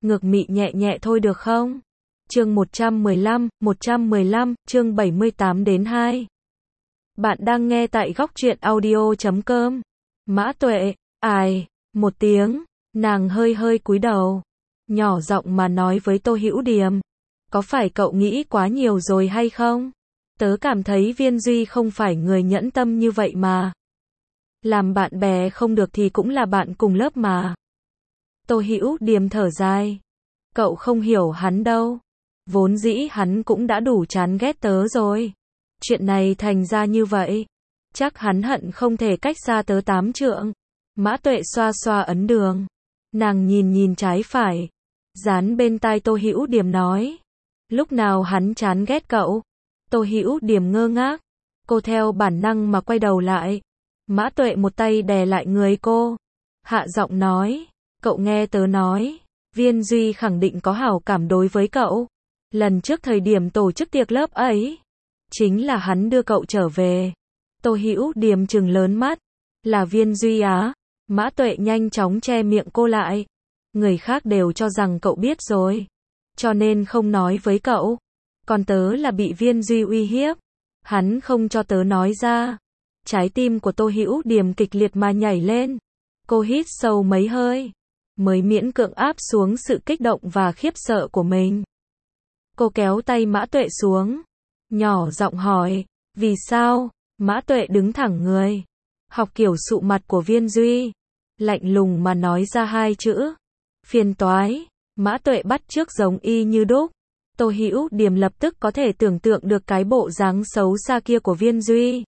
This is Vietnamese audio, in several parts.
ngược mị nhẹ nhẹ thôi được không? Chương 115, chương 78 đến 2. Bạn đang nghe tại góc truyện audio.com. Mã Tuệ, ai, một tiếng, nàng hơi hơi cúi đầu, nhỏ giọng mà nói với Tô Hữu Điềm, có phải cậu nghĩ quá nhiều rồi hay không? Tớ cảm thấy Viên Duy không phải người nhẫn tâm như vậy mà. Làm bạn bè không được thì cũng là bạn cùng lớp mà. Tô Hữu Điềm thở dài, cậu không hiểu hắn đâu. Vốn dĩ hắn cũng đã đủ chán ghét tớ rồi. Chuyện này thành ra như vậy, chắc hắn hận không thể cách xa tớ 8 trượng. Mã Tuệ xoa xoa ấn đường, nàng nhìn trái phải, dán bên tai Tô Hữu Điềm nói, lúc nào hắn chán ghét cậu? Tô Hữu Điềm ngơ ngác, cô theo bản năng mà quay đầu lại. Mã Tuệ một tay đè lại người cô, hạ giọng nói, cậu nghe tớ nói, Viên Duy khẳng định có hảo cảm đối với cậu. Lần trước thời điểm tổ chức tiệc lớp ấy, chính là hắn đưa cậu trở về. Tô Hữu Điềm trừng lớn mắt, là Viên Duy á? Mã Tuệ nhanh chóng che miệng cô lại, người khác đều cho rằng cậu biết rồi, cho nên không nói với cậu. Còn tớ là bị Viên Duy uy hiếp, hắn không cho tớ nói ra. Trái tim của Tô Hữu Điềm kịch liệt mà nhảy lên, cô hít sâu mấy hơi, mới miễn cưỡng áp xuống sự kích động và khiếp sợ của mình. Cô kéo tay Mã Tuệ xuống, nhỏ giọng hỏi, vì sao? Mã Tuệ đứng thẳng người, học kiểu sụ mặt của Viên Duy, lạnh lùng mà nói ra hai chữ, phiền toái. Mã Tuệ bắt chước giống y như đúc. Tô Hữu Điềm lập tức có thể tưởng tượng được cái bộ dáng xấu xa kia của Viên Duy.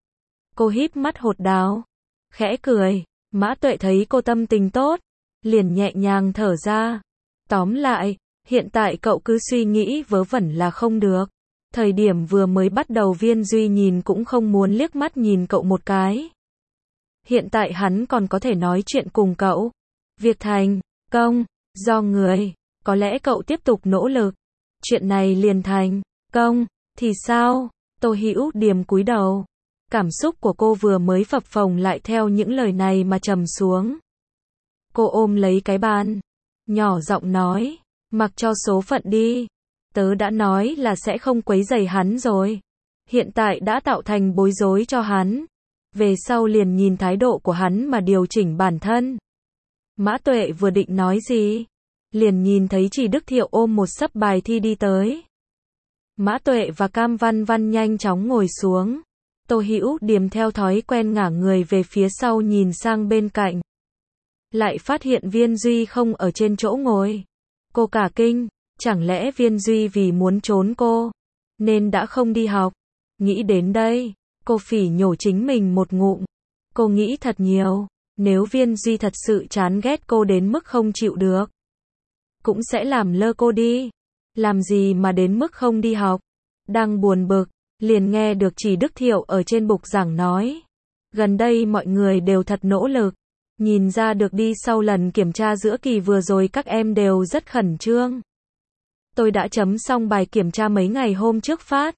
Cô híp mắt hột đáo, khẽ cười. Mã Tuệ thấy cô tâm tình tốt, liền nhẹ nhàng thở ra. Tóm lại, hiện tại cậu cứ suy nghĩ vớ vẩn là không được. Thời điểm vừa mới bắt đầu Viên Duy nhìn cũng không muốn liếc mắt nhìn cậu một cái. Hiện tại hắn còn có thể nói chuyện cùng cậu. Việc thành công do người, có lẽ cậu tiếp tục nỗ lực, chuyện này liền thành công thì sao? Tô Hữu Điềm cúi đầu, cảm xúc của cô vừa mới phập phồng lại theo những lời này mà trầm xuống. Cô ôm lấy cái bàn, nhỏ giọng nói, mặc cho số phận đi. Tớ đã nói là sẽ không quấy rầy hắn rồi. Hiện tại đã tạo thành bối rối cho hắn. Về sau liền nhìn thái độ của hắn mà điều chỉnh bản thân. Mã Tuệ vừa định nói gì, liền nhìn thấy Trì Đức Thiệu ôm một xấp bài thi đi tới. Mã Tuệ và Cam Văn Văn nhanh chóng ngồi xuống. Tô Hữu Điềm theo thói quen ngả người về phía sau nhìn sang bên cạnh. Lại phát hiện Viên Duy không ở trên chỗ ngồi. Cô cả kinh, chẳng lẽ Viên Duy vì muốn trốn cô, nên đã không đi học? Nghĩ đến đây, cô phỉ nhổ chính mình một ngụm. Cô nghĩ thật nhiều, nếu Viên Duy thật sự chán ghét cô đến mức không chịu được, cũng sẽ làm lơ cô đi. Làm gì mà đến mức không đi học? Đang buồn bực, liền nghe được Trì Đức Thiệu ở trên bục giảng nói, gần đây mọi người đều thật nỗ lực. Nhìn ra được đi, sau lần kiểm tra giữa kỳ vừa rồi các em đều rất khẩn trương. Tôi đã chấm xong bài kiểm tra mấy ngày hôm trước phát.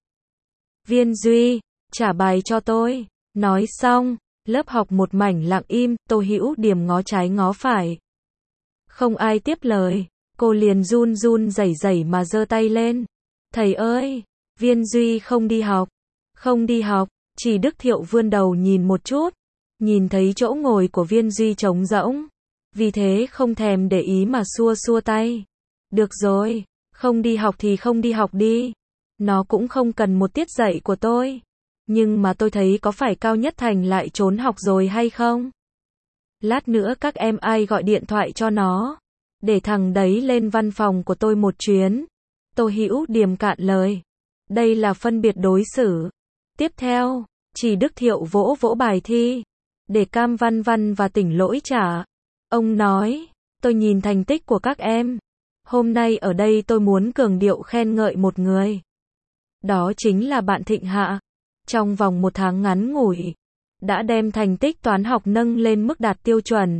Viên Duy, trả bài cho tôi. Nói xong, lớp học một mảnh lặng im. Tô Hữu Điềm ngó trái ngó phải, không ai tiếp lời. Cô liền run run rẩy rẩy mà giơ tay lên. Thầy ơi, Viên Duy không đi học. Không đi học. Trì Đức Thiệu vươn đầu nhìn một chút, nhìn thấy chỗ ngồi của Viên Duy trống rỗng, vì thế không thèm để ý mà xua xua tay. Được rồi, không đi học thì không đi học đi. Nó cũng không cần một tiết dạy của tôi. Nhưng mà tôi thấy có phải Cao Nhất Thành lại trốn học rồi hay không? Lát nữa các em ai gọi điện thoại cho nó, để thằng đấy lên văn phòng của tôi một chuyến. Tô Hữu Điềm cạn lời. Đây là phân biệt đối xử. Tiếp theo, Trì Đức Thiệu vỗ vỗ bài thi, để Cam Văn Văn và Tỉnh lỗi trả. Ông nói, tôi nhìn thành tích của các em. Hôm nay ở đây tôi muốn cường điệu khen ngợi một người. Đó chính là bạn Thịnh Hạ. Trong vòng 1 tháng ngắn ngủi, đã đem thành tích toán học nâng lên mức đạt tiêu chuẩn.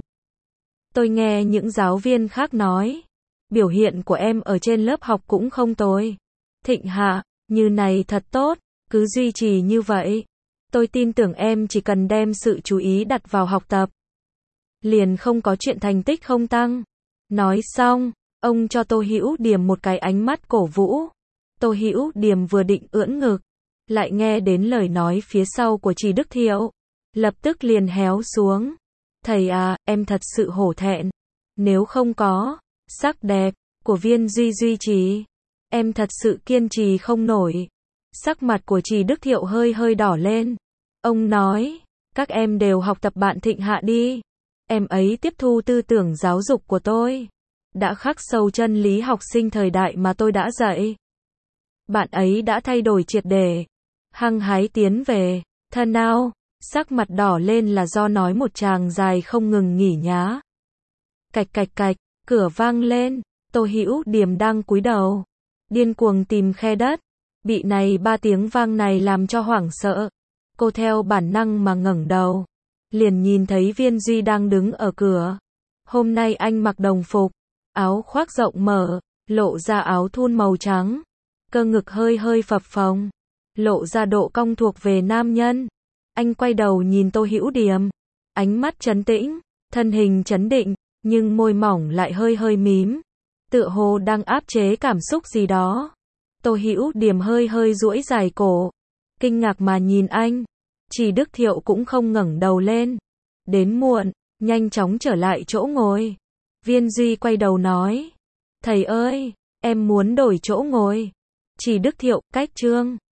Tôi nghe những giáo viên khác nói, biểu hiện của em ở trên lớp học cũng không tồi. Thịnh Hạ, như này thật tốt, cứ duy trì như vậy. Tôi tin tưởng em chỉ cần đem sự chú ý đặt vào học tập, liền không có chuyện thành tích không tăng. Nói xong, Ông cho Tô Hữu Điềm một cái ánh mắt cổ vũ. Tô Hữu Điềm vừa định ưỡn ngực, lại nghe đến lời nói phía sau của Trì Đức Thiệu, lập tức liền héo xuống. Thầy à, em thật sự hổ thẹn. Nếu không có sắc đẹp của Viên Duy duy trì, em thật sự kiên trì không nổi. Sắc mặt của Trì Đức Thiệu hơi hơi đỏ lên. Ông nói, các em đều học tập bạn Thịnh Hạ đi. Em ấy tiếp thu tư tưởng giáo dục của tôi, đã khắc sâu chân lý học sinh thời đại mà tôi đã dạy. Bạn ấy đã thay đổi triệt để, hăng hái tiến về. Thân ao, sắc mặt đỏ lên là do nói một tràng dài không ngừng nghỉ nhá. Cạch cạch cạch, cửa vang lên, Tô Hữu Điềm đang cúi đầu, điên cuồng tìm khe đất. Bị này 3 tiếng vang này làm cho hoảng sợ. Cô theo bản năng mà ngẩng đầu, liền nhìn thấy Viên Duy đang đứng ở cửa. Hôm nay anh mặc đồng phục, áo khoác rộng mở, lộ ra áo thun màu trắng, cơ ngực hơi hơi phập phồng, lộ ra độ cong thuộc về nam nhân. Anh quay đầu nhìn Tô Hữu Điềm, ánh mắt trấn tĩnh, thân hình trấn định, nhưng môi mỏng lại hơi hơi mím, tựa hồ đang áp chế cảm xúc gì đó. Tô Hữu Điềm hơi hơi duỗi dài cổ, kinh ngạc mà nhìn anh. Trì Đức Thiệu cũng không ngẩng đầu lên. Đến muộn, nhanh chóng trở lại chỗ ngồi. Viên Duy quay đầu nói, thầy ơi, em muốn đổi chỗ ngồi. Trì Đức Thiệu, cách chương